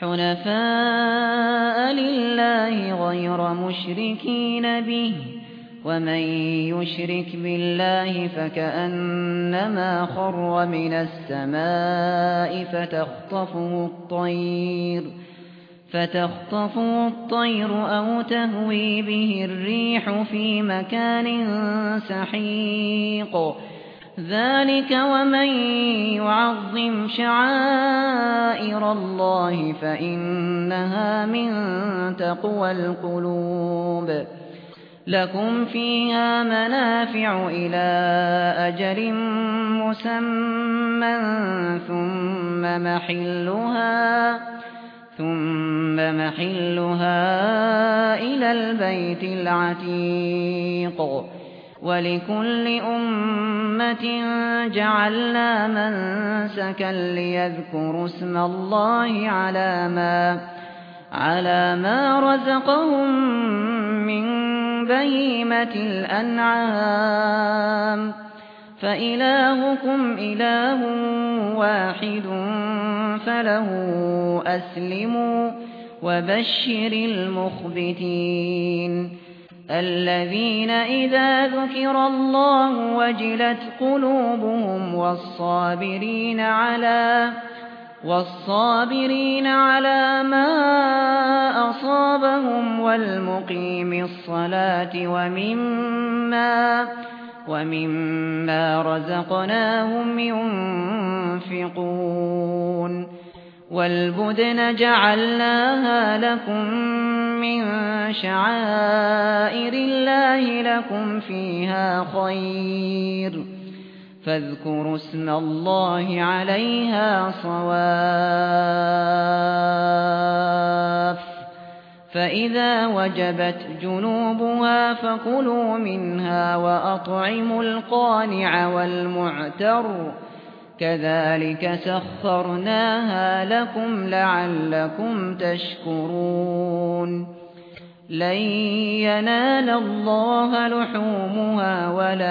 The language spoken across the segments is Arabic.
حنفاء لله غير مشركين به ومن يشرك بالله فكأنما خر من السماء فتخطفه الطير أو تهوي به الريح في مكان سحيق ذلك ومن يعظم شعائر الله فإنها من تقوى القلوب لكم فيها منافع إلى أجل مسمى ثم محلها إلى البيت العتيق ولكل أمة جعلنا منسكا ليذكروا اسم الله على ما رزقهم من بهيمة الأنعام فإلهكم إله واحد فله أسلموا وبشر المخبتين الذين إذا ذكر الله وجلت قلوبهم والصابرين على ما أصابهم والمقيم الصلاة ومما رزقناهم ينفقون والبدن جعلناها لكم من شعائر الله لكم فيها خير فاذكروا اسم الله عليها صواف فإذا وجبت جنوبها فكلوا منها وأطعموا القانع والمعتر كذلك سخرناها لكم لعلكم تشكرون لن ينال الله لحومها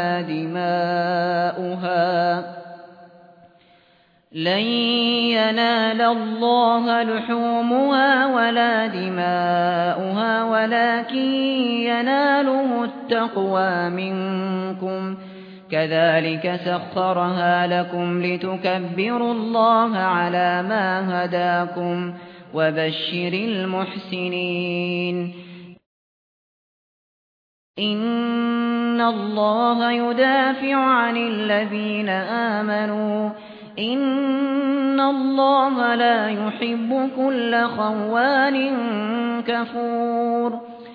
ولا دماؤها ولكن يناله التقوى منكم كذلك سخرها لكم لتكبروا الله على ما هداكم وبشر المحسنين إن الله يدافع عن الذين آمنوا إن الله لا يحب كل خوان كفور